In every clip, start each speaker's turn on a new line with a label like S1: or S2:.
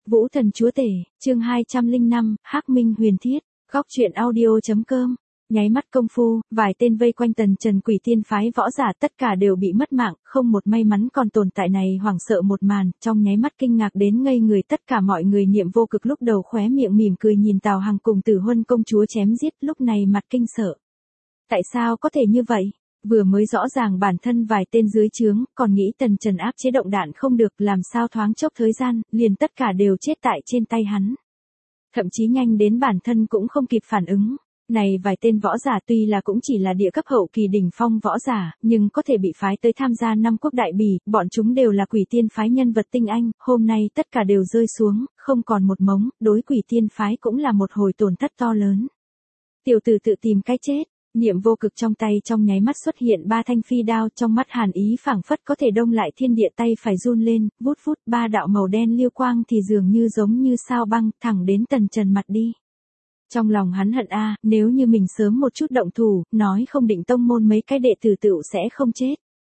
S1: Vũ Thần Chúa Tể, chương 205, Hắc Minh Huyền Thiết, góc truyện audio.com. Nháy mắt công phu, vài tên vây quanh Tần Trần Quỷ Tiên phái võ giả tất cả đều bị mất mạng, không một may mắn còn tồn tại này hoảng sợ một màn, trong nháy mắt kinh ngạc đến ngây người tất cả mọi người. Niệm Vô Cực lúc đầu khóe miệng mỉm cười nhìn Tào Hằng cùng Tử Huân công chúa chém giết, lúc này mặt kinh sợ. Tại sao có thể như vậy? Vừa mới rõ ràng bản thân vài tên dưới trướng, còn nghĩ Tần Trần áp chế động đạn không được, làm sao thoáng chốc thời gian, liền tất cả đều chết tại trên tay hắn. Thậm chí nhanh đến bản thân cũng không kịp phản ứng. Này vài tên võ giả tuy là cũng chỉ là địa cấp hậu kỳ đỉnh phong võ giả, nhưng có thể bị phái tới tham gia năm quốc đại bỉ, bọn chúng đều là Quỷ Tiên phái nhân vật tinh anh, hôm nay tất cả đều rơi xuống, không còn một mống, đối Quỷ Tiên phái cũng là một hồi tổn thất to lớn. Tiểu tử tự tìm cái chết. Niệm Vô Cực trong tay trong nháy mắt xuất hiện ba thanh phi đao, trong mắt hàn ý phảng phất có thể đông lại thiên địa, tay phải run lên, vút vút, ba đạo màu đen liêu quang thì dường như giống như sao băng, thẳng đến Tần Trần mặt đi. Trong lòng hắn hận nếu như mình sớm một chút động thủ, nói không định tông môn mấy cái đệ tử tựu sẽ không chết.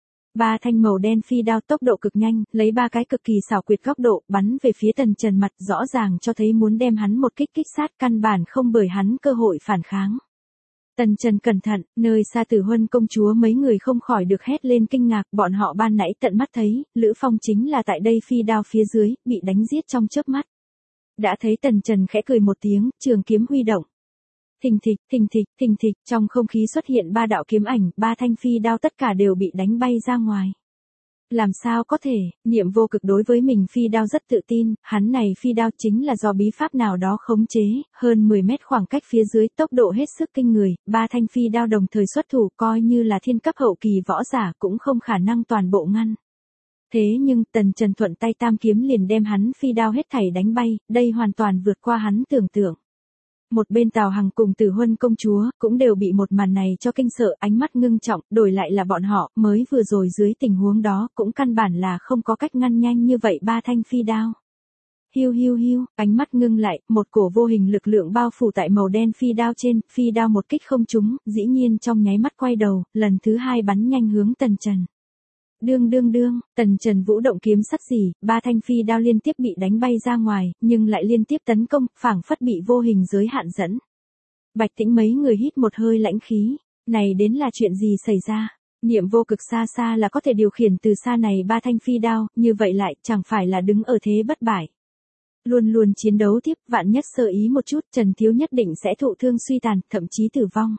S1: Ba thanh màu đen phi đao tốc độ cực nhanh, lấy ba cái cực kỳ xảo quyệt góc độ, bắn về phía Tần Trần mặt, rõ ràng cho thấy muốn đem hắn một kích kích sát, căn bản không bởi hắn cơ hội phản kháng. Tần Trần cẩn thận, nơi xa Tử Huân công chúa mấy người không khỏi được hét lên kinh ngạc, bọn họ ban nãy tận mắt thấy, Lữ Phong chính là tại đây phi đao phía dưới, bị đánh giết trong chớp mắt. Đã thấy Tần Trần khẽ cười một tiếng, trường kiếm huy động. Thình thịch, thình thịch, thình thịch, trong không khí xuất hiện ba đạo kiếm ảnh, ba thanh phi đao tất cả đều bị đánh bay ra ngoài. Làm sao có thể? Niệm Vô Cực đối với mình phi đao rất tự tin, hắn này phi đao chính là do bí pháp nào đó khống chế, hơn 10 mét khoảng cách phía dưới, tốc độ hết sức kinh người, ba thanh phi đao đồng thời xuất thủ, coi như là thiên cấp hậu kỳ võ giả cũng không khả năng toàn bộ ngăn. Thế nhưng Tần Trần thuận tay tam kiếm liền đem hắn phi đao hết thảy đánh bay, đây hoàn toàn vượt qua hắn tưởng tượng. Một bên Tào Hằng cùng Tử Huân công chúa cũng đều bị một màn này cho kinh sợ, ánh mắt ngưng trọng, đổi lại là bọn họ, mới vừa rồi dưới tình huống đó cũng căn bản là không có cách ngăn nhanh như vậy ba thanh phi đao. Hiu hiu hiu, ánh mắt ngưng lại, một cổ vô hình lực lượng bao phủ tại màu đen phi đao trên, phi đao một kích không trúng, dĩ nhiên trong nháy mắt quay đầu, lần thứ hai bắn nhanh hướng Tần Trần. Đương đương đương, Tần Trần vũ động kiếm sắt gì, ba thanh phi đao liên tiếp bị đánh bay ra ngoài, nhưng lại liên tiếp tấn công, phảng phất bị vô hình giới hạn dẫn. Bạch Tĩnh mấy người hít một hơi lãnh khí, này đến là chuyện gì xảy ra? Niệm Vô Cực xa xa là có thể điều khiển từ xa này ba thanh phi đao, như vậy lại chẳng phải là đứng ở thế bất bại. Luôn luôn chiến đấu tiếp, vạn nhất sơ ý một chút, Trần Thiếu nhất định sẽ thụ thương suy tàn, thậm chí tử vong.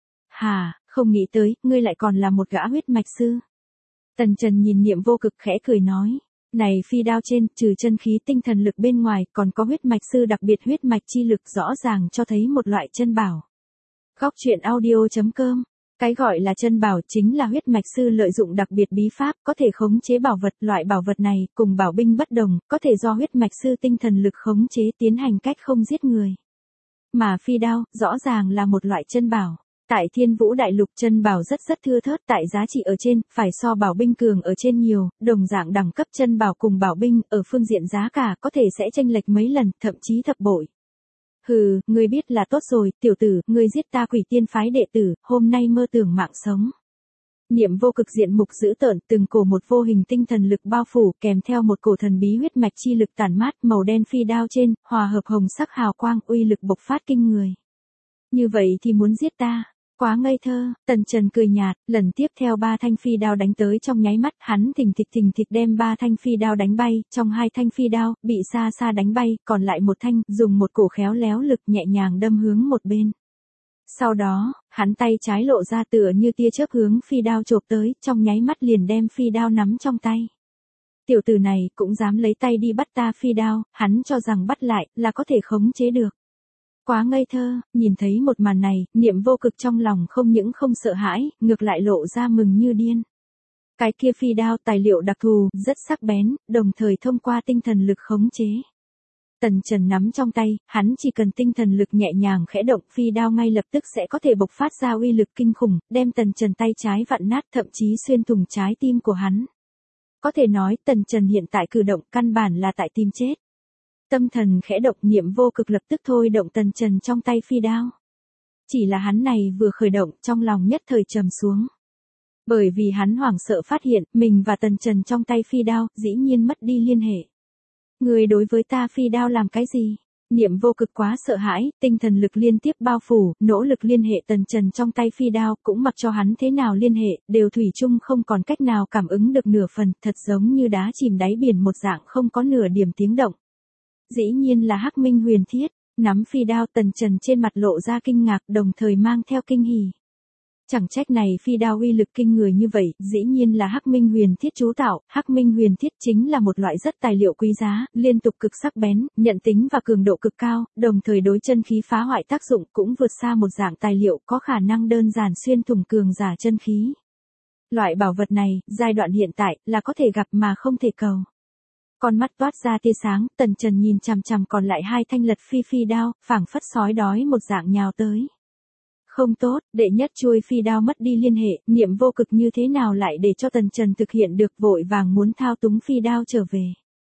S1: Hà, không nghĩ tới, ngươi lại còn là một gã huyết mạch sư. Tần Trần nhìn Niệm Vô Cực khẽ cười nói, này phi đao trên, trừ chân khí tinh thần lực bên ngoài, còn có huyết mạch sư đặc biệt huyết mạch chi lực, rõ ràng cho thấy một loại chân bảo. Góc truyện audio.com. Cái gọi là chân bảo chính là huyết mạch sư lợi dụng đặc biệt bí pháp, có thể khống chế bảo vật, loại bảo vật này, cùng bảo binh bất đồng, có thể do huyết mạch sư tinh thần lực khống chế tiến hành cách không giết người. Mà phi đao, rõ ràng là một loại chân bảo. Tại Thiên Vũ Đại Lục chân bảo rất thưa thớt, tại giá trị ở trên, phải so bảo binh cường ở trên nhiều, đồng dạng đẳng cấp chân bảo cùng bảo binh, ở phương diện giá cả có thể sẽ chênh lệch mấy lần, thậm chí thập bội. Hừ, ngươi biết là tốt rồi, tiểu tử, ngươi giết ta Quỷ Tiên phái đệ tử, hôm nay mơ tưởng mạng sống. Niệm Vô Cực diện mục dữ tợn, từng cổ một vô hình tinh thần lực bao phủ, kèm theo một cổ thần bí huyết mạch chi lực tản mát, màu đen phi đao trên, hòa hợp hồng sắc hào quang, uy lực bộc phát kinh người. Như vậy thì muốn giết ta? Quá ngây thơ. Tần Trần cười nhạt, lần tiếp theo ba thanh phi đao đánh tới trong nháy mắt, hắn thình thịch đem ba thanh phi đao đánh bay, trong hai thanh phi đao, bị xa xa đánh bay, còn lại một thanh, dùng một cổ khéo léo lực nhẹ nhàng đâm hướng một bên. Sau đó, hắn tay trái lộ ra tựa như tia chớp hướng phi đao chộp tới, trong nháy mắt liền đem phi đao nắm trong tay. Tiểu tử này cũng dám lấy tay đi bắt ta phi đao, hắn cho rằng bắt lại, là có thể khống chế được. Quá ngây thơ, nhìn thấy một màn này, Niệm Vô Cực trong lòng không những không sợ hãi, ngược lại lộ ra mừng như điên. Cái kia phi đao tài liệu đặc thù, rất sắc bén, đồng thời thông qua tinh thần lực khống chế. Tần Trần nắm trong tay, hắn chỉ cần tinh thần lực nhẹ nhàng khẽ động, phi đao ngay lập tức sẽ có thể bộc phát ra uy lực kinh khủng, đem Tần Trần tay trái vặn nát, thậm chí xuyên thủng trái tim của hắn. Có thể nói Tần Trần hiện tại cử động căn bản là tại tìm chết. Tâm thần khẽ động, Niệm Vô Cực lập tức thôi động Tần Trần trong tay phi đao. Chỉ là hắn này vừa khởi động, trong lòng nhất thời trầm xuống. Bởi vì hắn hoảng sợ phát hiện, mình và Tần Trần trong tay phi đao, dĩ nhiên mất đi liên hệ. Người đối với ta phi đao làm cái gì? Niệm vô cực quá sợ hãi, tinh thần lực liên tiếp bao phủ, nỗ lực liên hệ Tần Trần trong tay phi đao, cũng mặc cho hắn thế nào liên hệ, đều thủy chung không còn cách nào cảm ứng được nửa phần, thật giống như đá chìm đáy biển một dạng không có nửa điểm tiếng động. Dĩ nhiên là Hắc Minh Huyền Thiết, nắm phi đao Tần Trần trên mặt lộ ra kinh ngạc đồng thời mang theo kinh hỉ. Chẳng trách này phi đao uy lực kinh người như vậy, dĩ nhiên là Hắc Minh Huyền Thiết chú tạo, Hắc Minh Huyền Thiết chính là một loại rất tài liệu quý giá, liên tục cực sắc bén, nhận tính và cường độ cực cao, đồng thời đối chân khí phá hoại tác dụng cũng vượt xa một dạng tài liệu có khả năng đơn giản xuyên thủng cường giả chân khí. Loại bảo vật này, giai đoạn hiện tại, là có thể gặp mà không thể cầu. Con mắt toát ra tia sáng, Tần Trần nhìn chằm chằm còn lại hai thanh lật phi đao, phảng phất sói đói một dạng nhào tới. Không tốt, đệ nhất chuôi phi đao mất đi liên hệ, niệm vô cực như thế nào lại để cho Tần Trần thực hiện được, vội vàng muốn thao túng phi đao trở về.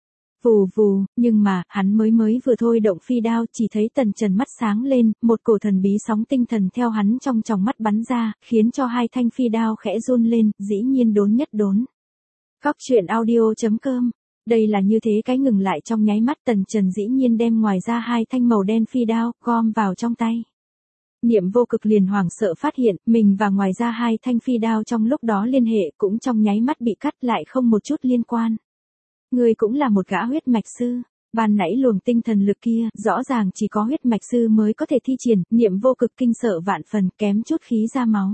S1: Vù vù, nhưng mà, hắn mới vừa thôi động phi đao, chỉ thấy Tần Trần mắt sáng lên, một cổ thần bí sóng tinh thần theo hắn trong tròng mắt bắn ra, khiến cho hai thanh phi đao khẽ run lên, dĩ nhiên đốn nhất đốn. Góc truyện audio.com. Đây là như thế cái ngừng lại trong nháy mắt, Tần Trần dĩ nhiên đem ngoài ra hai thanh màu đen phi đao, gom vào trong tay. Niệm vô cực liền hoảng sợ phát hiện, mình và ngoài ra hai thanh phi đao trong lúc đó liên hệ cũng trong nháy mắt bị cắt lại không một chút liên quan. Người cũng là một gã huyết mạch sư, ban nãy luồng tinh thần lực kia, rõ ràng chỉ có huyết mạch sư mới có thể thi triển, niệm vô cực kinh sợ vạn phần, kém chút khí ra máu.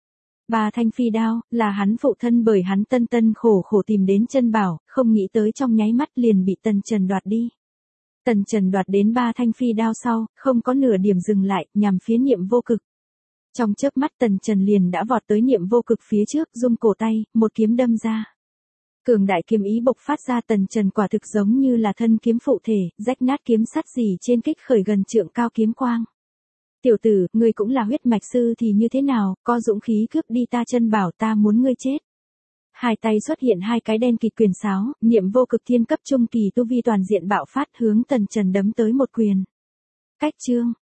S1: Ba thanh phi đao, là hắn phụ thân bởi hắn tân khổ tìm đến chân bảo, không nghĩ tới trong nháy mắt liền bị Tần Trần đoạt đi. Tần Trần đoạt đến ba thanh phi đao sau, không có nửa điểm dừng lại, nhằm phía niệm vô cực. Trong chớp mắt Tần Trần liền đã vọt tới niệm vô cực phía trước, rung cổ tay, một kiếm đâm ra. Cường đại kiếm ý bộc phát ra, Tần Trần quả thực giống như là thân kiếm phụ thể, rách nát kiếm sắt gì trên kích khởi gần trượng cao kiếm quang. Tiểu tử, ngươi cũng là huyết mạch sư thì như thế nào, có dũng khí cướp đi ta chân bảo, ta muốn ngươi chết. Hai tay xuất hiện hai cái đen kịt quyền sáo, niệm vô cực thiên cấp trung kỳ tu vi toàn diện bạo phát hướng Tần Trần đấm tới một quyền. Cách chương.